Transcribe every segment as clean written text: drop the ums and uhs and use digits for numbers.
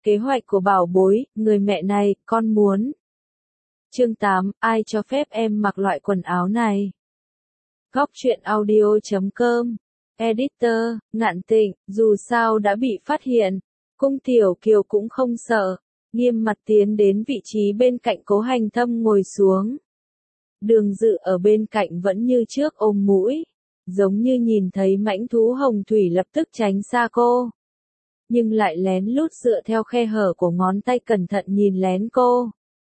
Kế hoạch của bảo bối, người mẹ này, con muốn. Chương 8, ai cho phép em mặc loại quần áo này? Góc truyện audio.com. Editor, Ngạn Tịnh, dù sao đã bị phát hiện, Cung Tiểu Kiều cũng không sợ, nghiêm mặt tiến đến vị trí bên cạnh Cố Hành Thâm ngồi xuống. Đường Dự ở bên cạnh vẫn như trước ôm mũi, giống như nhìn thấy mãnh thú hồng thủy lập tức tránh xa cô. Nhưng lại lén lút dựa theo khe hở của ngón tay cẩn thận nhìn lén cô.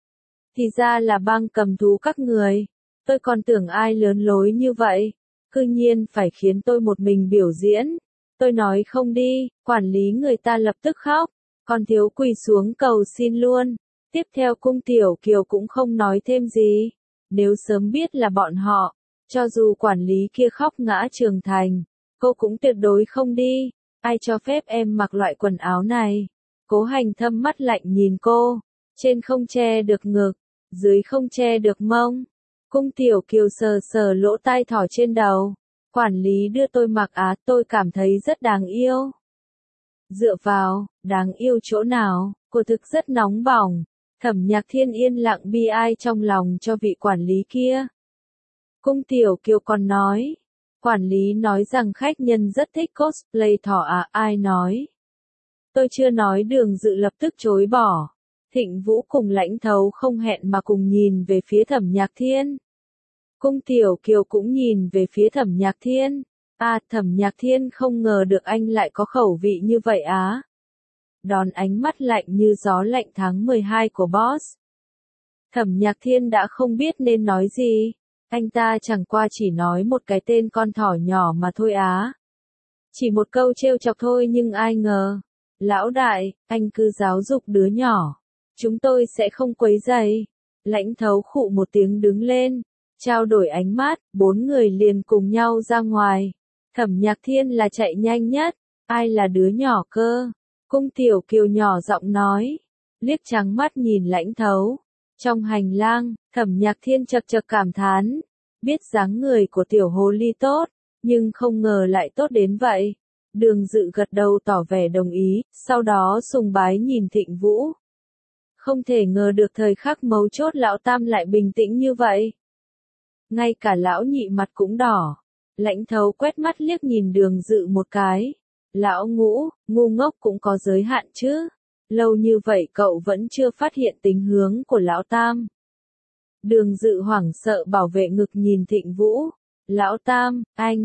Thì ra là bang cầm thú các người, tôi còn tưởng ai lớn lối như vậy, cư nhiên phải khiến tôi một mình biểu diễn. Tôi nói không đi, quản lý người ta lập tức khóc, còn thiếu quỳ xuống cầu xin luôn. Tiếp theo Cung Tiểu Kiều cũng không nói thêm gì. Nếu sớm biết là bọn họ, cho dù quản lý kia khóc ngã trường thành, cô cũng tuyệt đối không đi. Ai cho phép em mặc loại quần áo này? Cố Hành Thâm mắt lạnh nhìn cô, trên không che được ngực, dưới không che được mông. Cung Tiểu Kiều sờ sờ lỗ tai thỏ trên đầu. Quản lý đưa tôi mặc á, tôi cảm thấy rất đáng yêu. Dựa vào, đáng yêu chỗ nào, cô thực rất nóng bỏng. Thẩm Nhạc Thiên yên lặng bi ai trong lòng cho vị quản lý kia. Cung Tiểu Kiều còn nói, quản lý nói rằng khách nhân rất thích cosplay thỏ à, ai nói? Tôi chưa nói. Đường Dự lập tức chối bỏ. Thịnh Vũ cùng Lãnh Thấu không hẹn mà cùng nhìn về phía Thẩm Nhạc Thiên. Cung Tiểu Kiều cũng nhìn về phía Thẩm Nhạc Thiên. À, Thẩm Nhạc Thiên không ngờ được anh lại có khẩu vị như vậy á. Đón ánh mắt lạnh như gió lạnh tháng 12 của boss. Thẩm Nhạc Thiên đã không biết nên nói gì. Anh ta chẳng qua chỉ nói một cái tên con thỏ nhỏ mà thôi á. Chỉ một câu trêu chọc thôi nhưng ai ngờ. Lão đại, anh cứ giáo dục đứa nhỏ. Chúng tôi sẽ không quấy rầy. Lãnh Thấu khụ một tiếng đứng lên. Trao đổi ánh mắt, bốn người liền cùng nhau ra ngoài. Thẩm Nhạc Thiên là chạy nhanh nhất. Ai là đứa nhỏ cơ? Cung Tiểu Kiều nhỏ giọng nói. Liếc trắng mắt nhìn Lãnh Thấu. Trong hành lang, Thẩm Nhạc Thiên chật chật cảm thán. Biết dáng người của tiểu hồ ly tốt, nhưng không ngờ lại tốt đến vậy. Đường Dự gật đầu tỏ vẻ đồng ý, sau đó sùng bái nhìn Thịnh Vũ. Không thể ngờ được thời khắc mấu chốt lão tam lại bình tĩnh như vậy. Ngay cả lão nhị mặt cũng đỏ. Lãnh Thấu quét mắt liếc nhìn Đường Dự một cái. Lão Ngũ, ngu ngốc cũng có giới hạn chứ. Lâu như vậy cậu vẫn chưa phát hiện tính hướng của lão tam. Đường Dự hoảng sợ bảo vệ ngực nhìn Thịnh Vũ. Lão tam,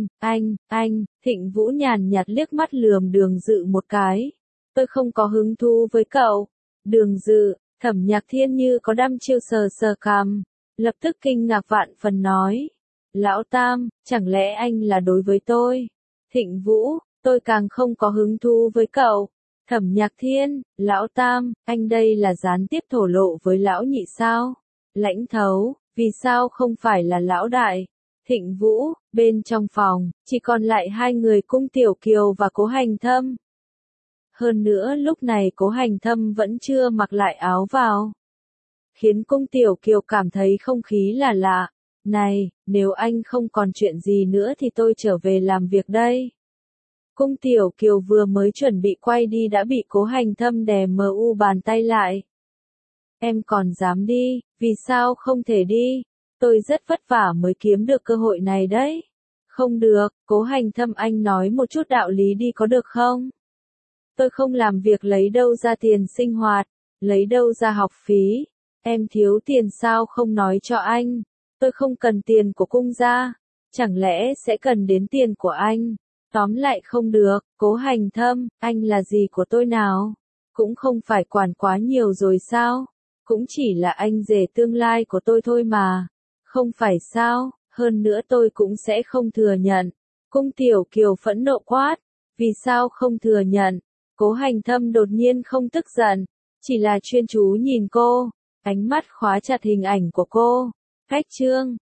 anh, Thịnh Vũ nhàn nhạt liếc mắt lườm Đường Dự một cái. Tôi không có hứng thú với cậu. Đường Dự, Thẩm Nhạc Thiên như có đăm chiêu sờ sờ cằm, lập tức kinh ngạc vạn phần nói. Lão tam, chẳng lẽ anh là đối với tôi? Thịnh Vũ, tôi càng không có hứng thú với cậu. Thẩm Nhạc Thiên, lão tam, anh đây là gián tiếp thổ lộ với lão nhị sao? Lãnh Thấu, vì sao không phải là lão đại? Thịnh Vũ, bên trong phòng, chỉ còn lại hai người Cung Tiểu Kiều và Cố Hành Thâm. Hơn nữa lúc này Cố Hành Thâm vẫn chưa mặc lại áo vào. Khiến Cung Tiểu Kiều cảm thấy không khí là lạ. Này, nếu anh không còn chuyện gì nữa thì tôi trở về làm việc đây. Cung Tiểu Kiều vừa mới chuẩn bị quay đi đã bị Cố Hành Thâm đè bàn tay lại. Em còn dám đi, vì sao không thể đi? Tôi rất vất vả mới kiếm được cơ hội này đấy. Không được, Cố Hành Thâm anh nói một chút đạo lý đi có được không? Tôi không làm việc lấy đâu ra tiền sinh hoạt, lấy đâu ra học phí. Em thiếu tiền sao không nói cho anh? Tôi không cần tiền của cung gia, chẳng lẽ sẽ cần đến tiền của anh? Tóm lại không được, Cố Hành Thâm, anh là gì của tôi nào? Cũng không phải quản quá nhiều rồi sao? Cũng chỉ là anh rể tương lai của tôi thôi mà. Không phải sao, hơn nữa tôi cũng sẽ không thừa nhận. Cung Tiểu Kiều phẫn nộ quát. Vì sao không thừa nhận? Cố Hành Thâm đột nhiên không tức giận, chỉ là chuyên chú nhìn cô, ánh mắt khóa chặt hình ảnh của cô. Cách chương